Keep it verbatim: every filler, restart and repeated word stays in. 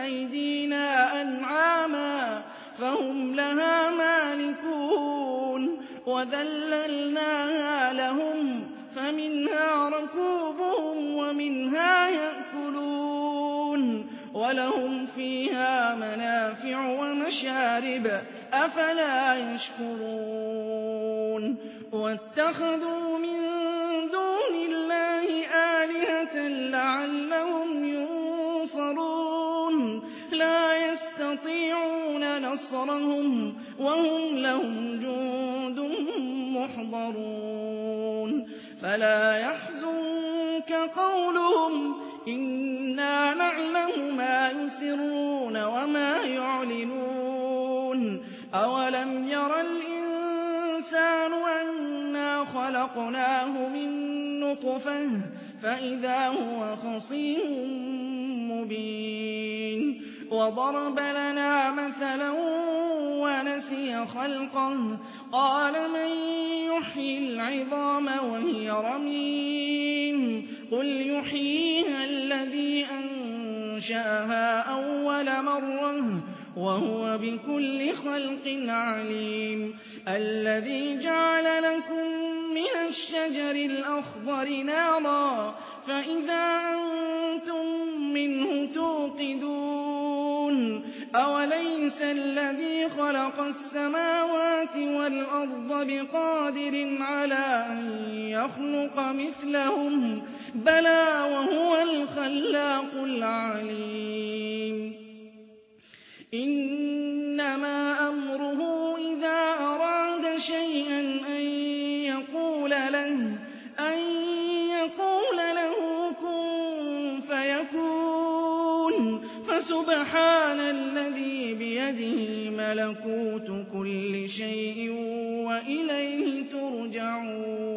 أَيْدِينَا أَنْعَامًا فَهُمْ لَهَا مَالِكُونَ وَذَلَّلْنَاهَا لَهُمْ فَمِنْهَا رَكُوبُهُمْ وَمِنْهَا يَأْكُلُونَ وَلَهُمْ فِيهَا مَنَافِعُ وَمَشَارِبُ أَفَلَا يَشْكُرُونَ وَاتَّخَذُوا مِن دُونِ اللَّهِ آلِهَةً لَّعَلَّهُمْ يُنصَرُونَ لَا يَسْتَطِيعُونَ نَصْرَهُمْ وَهُمْ لَهُمْ جُندٌ مُّحْضَرُونَ فَلَا يَحْزُنكَ قَوْلُهُمْ إِنَّا نَعْلَمُ مَا يُسِرُّونَ وَمَا يُعْلِنُونَ أَوَلَمْ يَرَ الْإِنسَانُ أَنَّا خَلَقْنَاهُ مِن نُّطْفَةٍ فَإِذَا هُوَ خَصِيمٌ مُّبِينٌ وَضَرَبَ لَنَا مَثَلًا وَنَسِيَ خَلْقَهُ قَالَ مَن يُحْيِي الْعِظَامَ وَهِيَ رَمِيمٌ قُلْ يُحْيِيهَا الَّذِي أَنشَأَهَا أَوَّلَ مَرَّةٍ وَهُوَ بِكُلِّ خَلْقٍ عَلِيمٌ الَّذِي جَعَلَ لَكُم مِّنَ الشَّجَرِ الْأَخْضَرِ نَارًا فَإِذَا أَنتُم مِّنْهُ تُوقِدُونَ أَوَلَيْسَ الَّذِي خَلَقَ السَّمَاوَاتِ وَالْأَرْضَ بِقَادِرٍ عَلَىٰ أَن يَخْلُقَ مِثْلَهُم بَلَىٰ وَهُوَ الْخَلَّاقُ الْعَلِيمُ إِنَّمَا أَمْرُهُ إِذَا أَرَادَ شَيْئًا أَن يَقُولَ لَهُ أَن يَقُولَ لَهُ كُن فَيَكُونُ فَسُبْحَانَ الَّذِي بِيَدِهِ مَلَكُوتُ كُلِّ شَيْءٍ وَإِلَيْهِ تُرْجَعُونَ